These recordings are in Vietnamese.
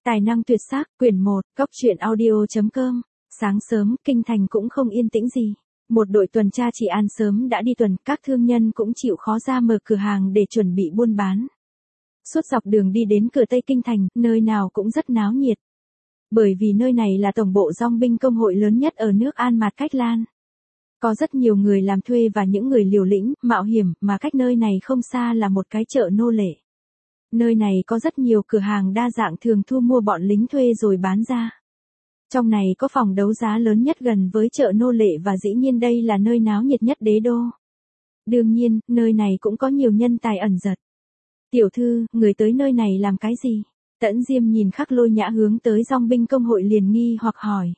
Tài năng tuyệt sắc, quyển 1, cốc truyện audio.com. Sáng sớm, kinh thành cũng không yên tĩnh gì. Một đội tuần tra trị an sớm đã đi tuần, các thương nhân cũng chịu khó ra mở cửa hàng để chuẩn bị buôn bán. Suốt dọc đường đi đến cửa Tây Kinh thành, nơi nào cũng rất náo nhiệt. Bởi vì nơi này là tổng bộ dong binh công hội lớn nhất ở nước An Mạt Cách Lan. Có rất nhiều người làm thuê và những người liều lĩnh, mạo hiểm, mà cách nơi này không xa là một cái chợ nô lệ. Nơi này có rất nhiều cửa hàng đa dạng thường thu mua bọn lính thuê rồi bán ra. Trong này có phòng đấu giá lớn nhất gần với chợ nô lệ và dĩ nhiên đây là nơi náo nhiệt nhất đế đô. Đương nhiên, nơi này cũng có nhiều nhân tài ẩn giật. Tiểu thư, người tới nơi này làm cái gì? Tẫn Diêm nhìn Khắc Lôi Nhã hướng tới dong binh công hội liền nghi hoặc hỏi.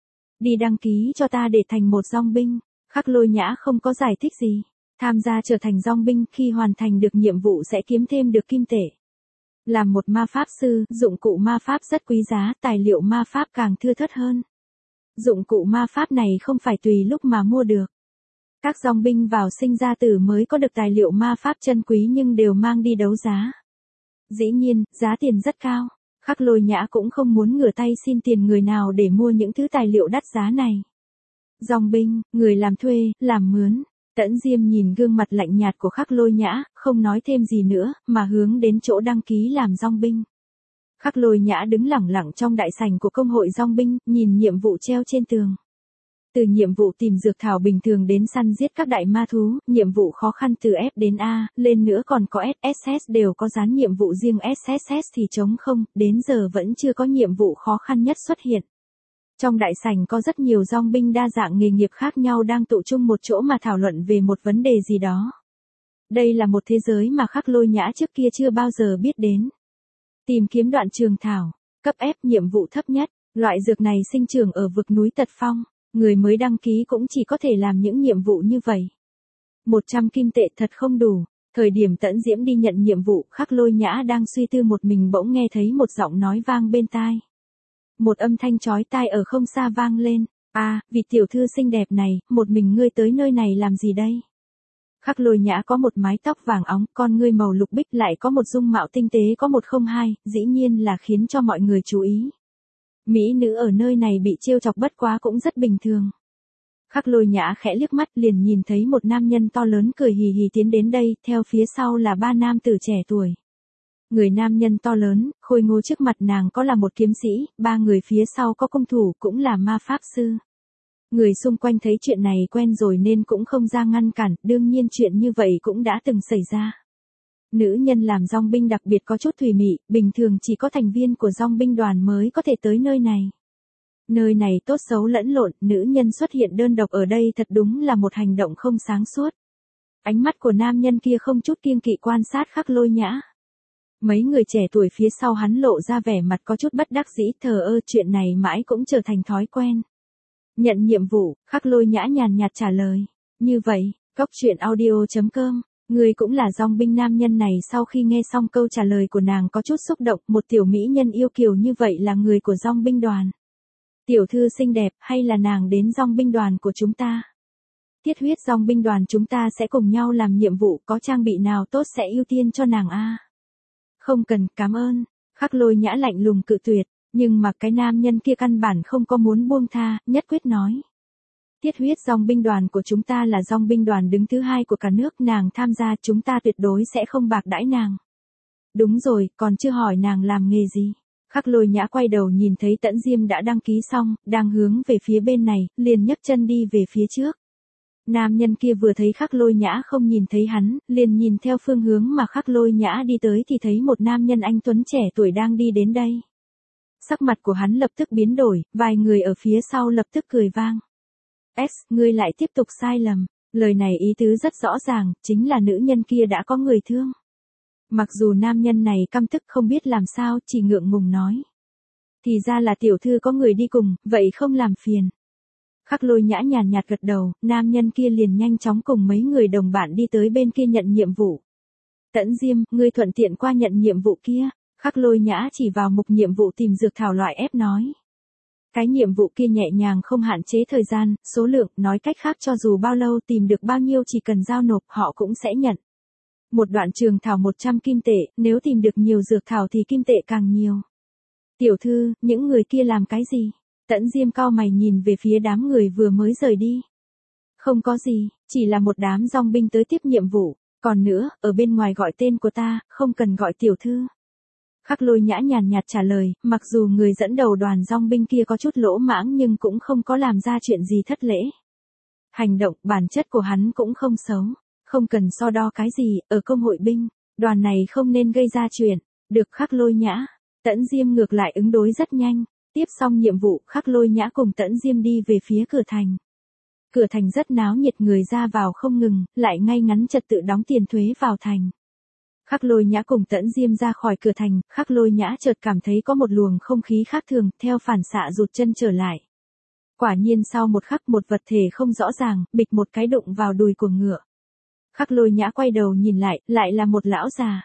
Đi đăng ký cho ta để thành một dong binh. Khắc Lôi Nhã không có giải thích gì. Tham gia trở thành dong binh, khi hoàn thành được nhiệm vụ sẽ kiếm thêm được kim tệ. Làm một ma pháp sư, dụng cụ ma pháp rất quý giá, tài liệu ma pháp càng thưa thớt hơn. Dụng cụ ma pháp này không phải tùy lúc mà mua được. Các dong binh vào sinh ra tử mới có được tài liệu ma pháp chân quý nhưng đều mang đi đấu giá. Dĩ nhiên, giá tiền rất cao. Khắc Lôi Nhã cũng không muốn ngửa tay xin tiền người nào để mua những thứ tài liệu đắt giá này. Dong binh, người làm thuê, làm mướn. Tẫn Diêm nhìn gương mặt lạnh nhạt của Khắc Lôi Nhã, không nói thêm gì nữa, mà hướng đến chỗ đăng ký làm dong binh. Khắc Lôi Nhã đứng lẳng lặng trong đại sảnh của công hội dong binh, nhìn nhiệm vụ treo trên tường. Từ nhiệm vụ tìm dược thảo bình thường đến săn giết các đại ma thú, nhiệm vụ khó khăn từ F đến A, lên nữa còn có SSS đều có dán nhiệm vụ riêng, SSS thì trống không, đến giờ vẫn chưa có nhiệm vụ khó khăn nhất xuất hiện. Trong đại sảnh có rất nhiều dong binh đa dạng nghề nghiệp khác nhau đang tụ chung một chỗ mà thảo luận về một vấn đề gì đó. Đây là một thế giới mà Khắc Lôi Nhã trước kia chưa bao giờ biết đến. Tìm kiếm đoạn trường thảo, cấp F nhiệm vụ thấp nhất, loại dược này sinh trưởng ở vực núi Tật Phong, người mới đăng ký cũng chỉ có thể làm những nhiệm vụ như vậy. 100 kim tệ thật không đủ. Thời điểm Tẫn Diễm đi nhận nhiệm vụ, Khắc Lôi Nhã đang suy tư một mình bỗng nghe thấy một giọng nói vang bên tai. Một âm thanh chói tai ở không xa vang lên. À, vị tiểu thư xinh đẹp này, một mình ngươi tới nơi này làm gì đây? Khắc Lôi Nhã có một mái tóc vàng óng, con ngươi màu lục bích lại có một dung mạo tinh tế có 102, dĩ nhiên là khiến cho mọi người chú ý. Mỹ nữ ở nơi này bị trêu chọc bất quá cũng rất bình thường. Khắc Lôi Nhã khẽ liếc mắt liền nhìn thấy một nam nhân to lớn cười hì hì tiến đến đây, theo phía sau là 3 nam tử trẻ tuổi. Người nam nhân to lớn, khôi ngô trước mặt nàng có là một kiếm sĩ, 3 người phía sau có công thủ cũng là ma pháp sư. Người xung quanh thấy chuyện này quen rồi nên cũng không ra ngăn cản, đương nhiên chuyện như vậy cũng đã từng xảy ra. Nữ nhân làm dong binh đặc biệt có chút thùy mị, bình thường chỉ có thành viên của dong binh đoàn mới có thể tới nơi này. Nơi này tốt xấu lẫn lộn, nữ nhân xuất hiện đơn độc ở đây thật đúng là một hành động không sáng suốt. Ánh mắt của nam nhân kia không chút kiêng kỵ quan sát Khắc Lôi Nhã. Mấy người trẻ tuổi phía sau hắn lộ ra vẻ mặt có chút bất đắc dĩ, thờ ơ, chuyện này mãi cũng trở thành thói quen. Nhận nhiệm vụ, Khắc Lôi Nhã nhàn nhạt trả lời. Như vậy, cốc truyện audio.com, người cũng là dong binh. Nam nhân này sau khi nghe xong câu trả lời của nàng có chút xúc động, một tiểu mỹ nhân yêu kiều như vậy là người của dong binh đoàn. Tiểu thư xinh đẹp, hay là nàng đến dong binh đoàn của chúng ta? Thiết huyết dong binh đoàn chúng ta sẽ cùng nhau làm nhiệm vụ, có trang bị nào tốt sẽ ưu tiên cho nàng a. Không cần, cảm ơn. Khắc Lôi Nhã lạnh lùng cự tuyệt, nhưng mà cái nam nhân kia căn bản không có muốn buông tha, nhất quyết nói. Thiết huyết dong binh đoàn của chúng ta là dong binh đoàn đứng thứ 2 của cả nước, nàng tham gia chúng ta tuyệt đối sẽ không bạc đãi nàng. Đúng rồi, còn chưa hỏi nàng làm nghề gì. Khắc Lôi Nhã quay đầu nhìn thấy Tẫn Diêm đã đăng ký xong, đang hướng về phía bên này, liền nhấc chân đi về phía trước. Nam nhân kia vừa thấy Khắc Lôi Nhã không nhìn thấy hắn, liền nhìn theo phương hướng mà Khắc Lôi Nhã đi tới thì thấy một nam nhân anh tuấn trẻ tuổi đang đi đến đây. Sắc mặt của hắn lập tức biến đổi, vài người ở phía sau lập tức cười vang. Ngươi lại tiếp tục sai lầm. Lời này ý tứ rất rõ ràng, chính là nữ nhân kia đã có người thương. Mặc dù nam nhân này căm tức không biết làm sao, chỉ ngượng ngùng nói. Thì ra là tiểu thư có người đi cùng, vậy không làm phiền. Khắc Lôi Nhã nhàn nhạt gật đầu, nam nhân kia liền nhanh chóng cùng mấy người đồng bạn đi tới bên kia nhận nhiệm vụ. Tẫn Diêm, ngươi thuận tiện qua nhận nhiệm vụ kia. Khắc Lôi Nhã chỉ vào mục nhiệm vụ tìm dược thảo loại F nói. Cái nhiệm vụ kia nhẹ nhàng không hạn chế thời gian, số lượng, nói cách khác cho dù bao lâu tìm được bao nhiêu chỉ cần giao nộp họ cũng sẽ nhận. Một đoạn trường thảo 100 kim tệ, nếu tìm được nhiều dược thảo thì kim tệ càng nhiều. Tiểu thư, những người kia làm cái gì? Tẫn Diêm cau mày nhìn về phía đám người vừa mới rời đi. Không có gì, chỉ là một đám dòng binh tới tiếp nhiệm vụ. Còn nữa, ở bên ngoài gọi tên của ta, không cần gọi tiểu thư. Khắc Lôi Nhã nhàn nhạt trả lời, mặc dù người dẫn đầu đoàn dòng binh kia có chút lỗ mãng nhưng cũng không có làm ra chuyện gì thất lễ. Hành động, bản chất của hắn cũng không xấu. Không cần so đo cái gì, ở công hội binh, đoàn này không nên gây ra chuyện. Được Khắc Lôi Nhã. Tẫn Diêm ngược lại ứng đối rất nhanh. Tiếp xong nhiệm vụ, Khắc Lôi Nhã cùng Tẫn Diêm đi về phía cửa thành. Cửa thành rất náo nhiệt, người ra vào không ngừng, lại ngay ngắn trật tự đóng tiền thuế vào thành. Khắc Lôi Nhã cùng Tẫn Diêm ra khỏi cửa thành, Khắc Lôi Nhã chợt cảm thấy có một luồng không khí khác thường, theo phản xạ rụt chân trở lại. Quả nhiên sau một khắc một vật thể không rõ ràng, bịch một cái đụng vào đùi của ngựa. Khắc Lôi Nhã quay đầu nhìn lại là một lão già.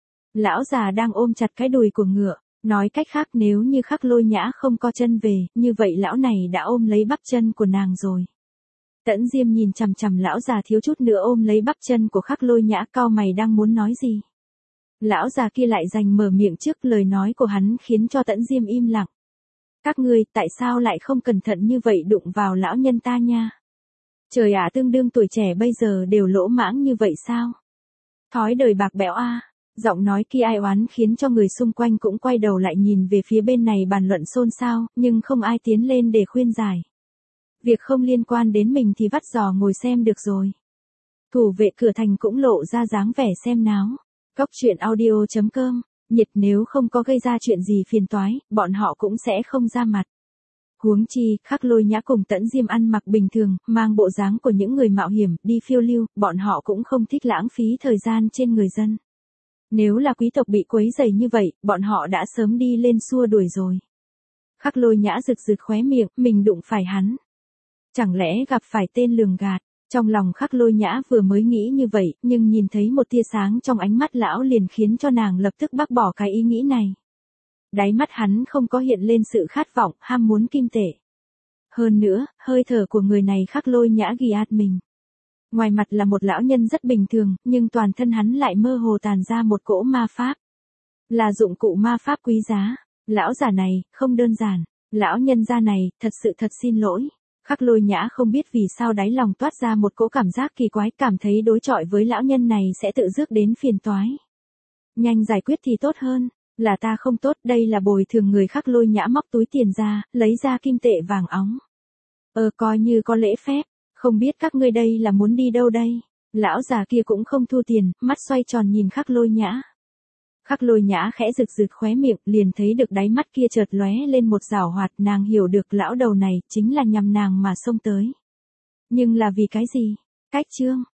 Lão già đang ôm chặt cái đùi của ngựa. Nói cách khác, nếu như Khắc Lôi Nhã không co chân về, như vậy lão này đã ôm lấy bắp chân của nàng rồi. Tẫn Diêm nhìn chằm chằm lão già thiếu chút nữa ôm lấy bắp chân của Khắc Lôi Nhã, cau mày đang muốn nói gì. Lão già kia lại giành mở miệng trước, lời nói của hắn khiến cho Tẫn Diêm im lặng. Các ngươi, tại sao lại không cẩn thận như vậy đụng vào lão nhân ta nha? Trời ạ, tương đương tuổi trẻ bây giờ đều lỗ mãng như vậy sao? Thói đời bạc bẽo a. Giọng nói kia ai oán khiến cho người xung quanh cũng quay đầu lại nhìn về phía bên này bàn luận xôn xao, nhưng không ai tiến lên để khuyên giải. Việc không liên quan đến mình thì vắt giò ngồi xem được rồi. Thủ vệ cửa thành cũng lộ ra dáng vẻ xem náo. Cóc truyện audio.com, nhiệt nếu không có gây ra chuyện gì phiền toái, bọn họ cũng sẽ không ra mặt. Huống chi, Khắc Lôi Nhã cùng Tẫn Diêm ăn mặc bình thường, mang bộ dáng của những người mạo hiểm, đi phiêu lưu, bọn họ cũng không thích lãng phí thời gian trên người dân. Nếu là quý tộc bị quấy rầy như vậy, bọn họ đã sớm đi lên xua đuổi rồi. Khắc Lôi Nhã rực rực khóe miệng, mình đụng phải hắn. Chẳng lẽ gặp phải tên lường gạt? Trong lòng Khắc Lôi Nhã vừa mới nghĩ như vậy, nhưng nhìn thấy một tia sáng trong ánh mắt lão liền khiến cho nàng lập tức bác bỏ cái ý nghĩ này. Đáy mắt hắn không có hiện lên sự khát vọng, ham muốn kim tệ. Hơn nữa, hơi thở của người này Khắc Lôi Nhã ghi át mình. Ngoài mặt là một lão nhân rất bình thường, nhưng toàn thân hắn lại mơ hồ tàn ra một cỗ ma pháp. Là dụng cụ ma pháp quý giá. Lão già này, không đơn giản. Lão nhân gia này, thật sự thật xin lỗi. Khắc Lôi Nhã không biết vì sao đáy lòng toát ra một cỗ cảm giác kỳ quái, cảm thấy đối chọi với lão nhân này sẽ tự rước đến phiền toái. Nhanh giải quyết thì tốt hơn. Là ta không tốt, đây là bồi thường người. Khắc Lôi Nhã móc túi tiền ra, lấy ra kim tệ vàng óng. Coi như có lễ phép. Không biết các ngươi đây là muốn đi đâu đây? Lão già kia cũng không thu tiền, mắt xoay tròn nhìn Khắc Lôi Nhã. Khắc Lôi Nhã khẽ rực rực khóe miệng, liền thấy được đáy mắt kia chợt lóe lên một giảo hoạt, nàng hiểu được lão đầu này chính là nhằm nàng mà xông tới. Nhưng là vì cái gì? Cách chương